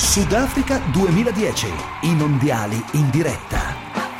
Sudafrica 2010, i mondiali in diretta.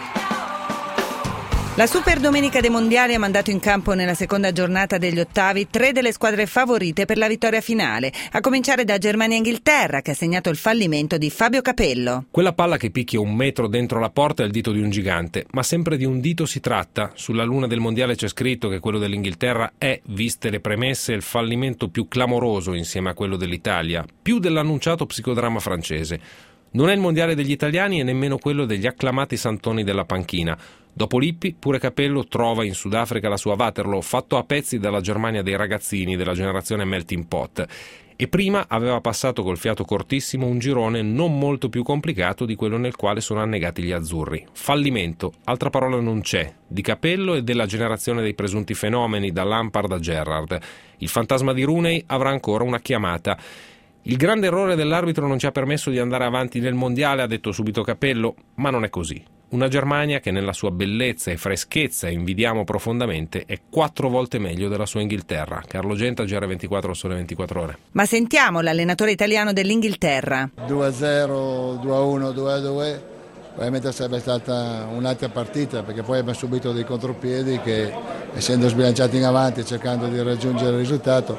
La Super Domenica dei Mondiali ha mandato in campo nella seconda giornata degli ottavi 3 delle squadre favorite per la vittoria finale, a cominciare da Germania e Inghilterra, che ha segnato il fallimento di Fabio Capello. Quella palla che picchia 1 metro dentro la porta è il dito di un gigante, ma sempre di un dito si tratta. Sulla luna del Mondiale c'è scritto che quello dell'Inghilterra è, viste le premesse, il fallimento più clamoroso insieme a quello dell'Italia, più dell'annunciato psicodramma francese. Non è il Mondiale degli italiani e nemmeno quello degli acclamati santoni della panchina. Dopo Lippi, pure Capello trova in Sudafrica la sua Waterloo, fatto a pezzi dalla Germania dei ragazzini della generazione Melting Pot. E prima aveva passato col fiato cortissimo un girone non molto più complicato di quello nel quale sono annegati gli azzurri. Fallimento, altra parola non c'è, di Capello e della generazione dei presunti fenomeni, da Lampard a Gerrard. Il fantasma di Rooney avrà ancora una chiamata. Il grande errore dell'arbitro non ci ha permesso di andare avanti nel mondiale, ha detto subito Capello, ma non è così. Una Germania che nella sua bellezza e freschezza invidiamo profondamente è 4 volte meglio della sua Inghilterra. Carlo Genta, GR24, Sole 24 Ore. Ma sentiamo l'allenatore italiano dell'Inghilterra. 2-0, 2-1, 2-2, probabilmente sarebbe stata un'altra partita, perché poi abbiamo subito dei contropiedi che, essendo sbilanciati in avanti cercando di raggiungere il risultato,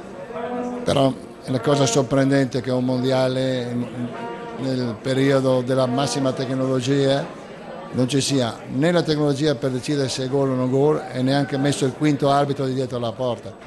però è una cosa sorprendente che un mondiale nel periodo della massima tecnologia non ci sia né la tecnologia per decidere se è gol o non gol e neanche messo il quinto arbitro di dietro la porta.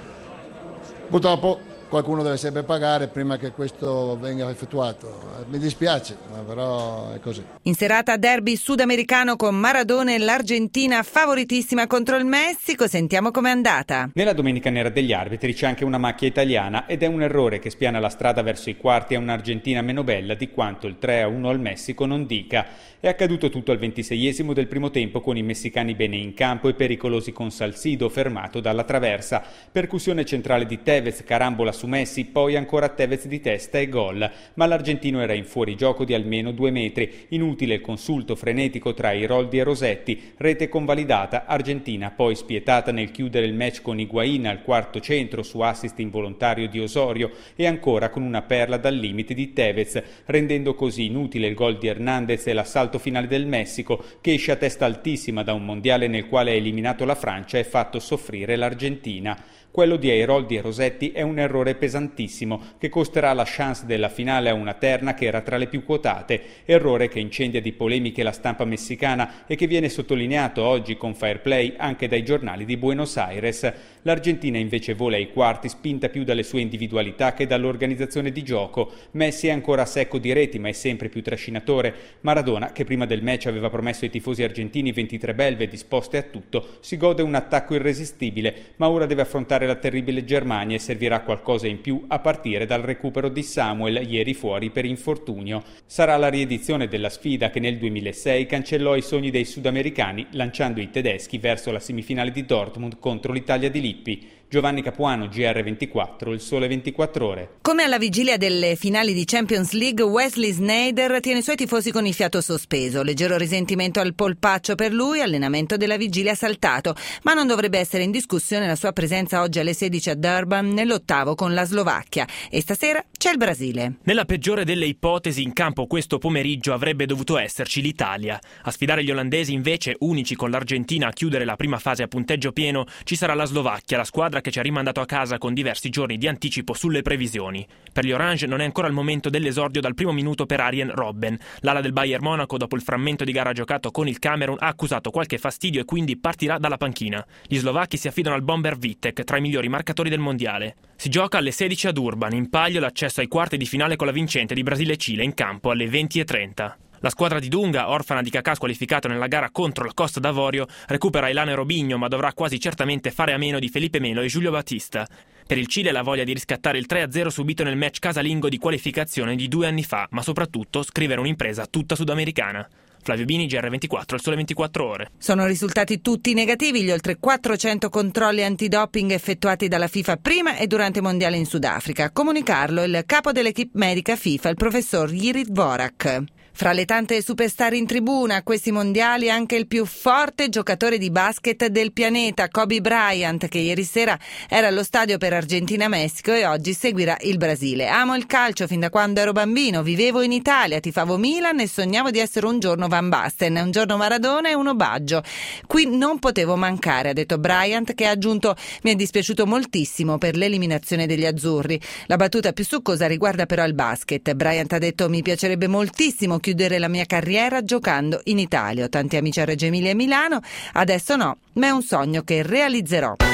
Purtroppo qualcuno deve sempre pagare prima che questo venga effettuato. Mi dispiace, ma però è così. In serata derby sudamericano con Maradona e l'Argentina favoritissima contro il Messico. Sentiamo com'è andata. Nella domenica nera degli arbitri c'è anche una macchia italiana ed è un errore che spiana la strada verso i quarti a un'Argentina meno bella di quanto il 3-1 al Messico non dica. È accaduto tutto al 26esimo del primo tempo con i messicani bene in campo e pericolosi con Salcido fermato dalla traversa. Percussione centrale di Tevez, carambola su Messi, poi ancora Tevez di testa e gol. Ma l'argentino era in fuorigioco di almeno 2 metri. Inutile il consulto frenetico tra Iroldi e Rosetti. Rete convalidata, Argentina poi spietata nel chiudere il match con Higuaín al quarto centro su assist involontario di Osorio e ancora con una perla dal limite di Tevez, rendendo così inutile il gol di Hernández e l'assalto finale del Messico, che esce a testa altissima da un mondiale nel quale ha eliminato la Francia e fatto soffrire l'Argentina. Quello di Airoldi e Rosetti è un errore pesantissimo che costerà la chance della finale a una terna che era tra le più quotate, errore che incendia di polemiche la stampa messicana e che viene sottolineato oggi con fair play anche dai giornali di Buenos Aires. L'Argentina invece vola ai quarti spinta più dalle sue individualità che dall'organizzazione di gioco. Messi è ancora secco di reti ma è sempre più trascinatore. Maradona, che prima del match aveva promesso ai tifosi argentini 23 belve disposte a tutto, si gode un attacco irresistibile, ma ora deve affrontare la terribile Germania e servirà qualcosa in più a partire dal recupero di Samuel, ieri fuori per infortunio. Sarà la riedizione della sfida che nel 2006 cancellò i sogni dei sudamericani lanciando i tedeschi verso la semifinale di Dortmund contro l'Italia di Lippi. Giovanni Capuano, GR24, il Sole 24 Ore. Come alla vigilia delle finali di Champions League, Wesley Sneijder tiene i suoi tifosi con il fiato sospeso. Leggero risentimento al polpaccio per lui, allenamento della vigilia saltato, ma non dovrebbe essere in discussione la sua presenza oggi alle 16 a Durban nell'ottavo con la Slovacchia. E stasera c'è il Brasile. Nella peggiore delle ipotesi, in campo questo pomeriggio avrebbe dovuto esserci l'Italia. A sfidare gli olandesi, invece, unici con l'Argentina a chiudere la prima fase a punteggio pieno, ci sarà la Slovacchia, la squadra che ci ha rimandato a casa con diversi giorni di anticipo sulle previsioni. Per gli Orange non è ancora il momento dell'esordio dal primo minuto per Arjen Robben. L'ala del Bayern Monaco, dopo il frammento di gara giocato con il Camerun, ha accusato qualche fastidio e quindi partirà dalla panchina. Gli slovacchi si affidano al bomber Vitek, tra i migliori marcatori del mondiale. Si gioca alle 16 ad Durban, in palio l'accesso ai quarti di finale con la vincente di Brasile-Cile, in campo alle 20:30. La squadra di Dunga, orfana di Kakà squalificato nella gara contro la Costa d'Avorio, recupera Elano e Robinho, ma dovrà quasi certamente fare a meno di Felipe Melo e Giulio Battista. Per il Cile la voglia di riscattare il 3-0 subito nel match casalingo di qualificazione di 2 anni fa, ma soprattutto scrivere un'impresa tutta sudamericana. Flavio Bini, GR24, il Sole 24 Ore. Sono risultati tutti negativi gli oltre 400 controlli antidoping effettuati dalla FIFA prima e durante i mondiali in Sudafrica. A comunicarlo il capo dell'equipe medica FIFA, il professor Jiří Dvorak. Fra le tante superstar in tribuna a questi mondiali anche il più forte giocatore di basket del pianeta, Kobe Bryant, che ieri sera era allo stadio per Argentina-Messico e oggi seguirà il Brasile. Amo il calcio fin da quando ero bambino, vivevo in Italia, tifavo Milan e sognavo di essere un giorno Van Basten, un giorno Maradona e uno Baggio. Qui non potevo mancare, ha detto Bryant, che ha aggiunto: mi è dispiaciuto moltissimo per l'eliminazione degli azzurri. La battuta più succosa riguarda però il basket. Bryant ha detto: mi piacerebbe moltissimo chiudere la mia carriera giocando in Italia. Ho tanti amici a Reggio Emilia e Milano, adesso no, ma è un sogno che realizzerò.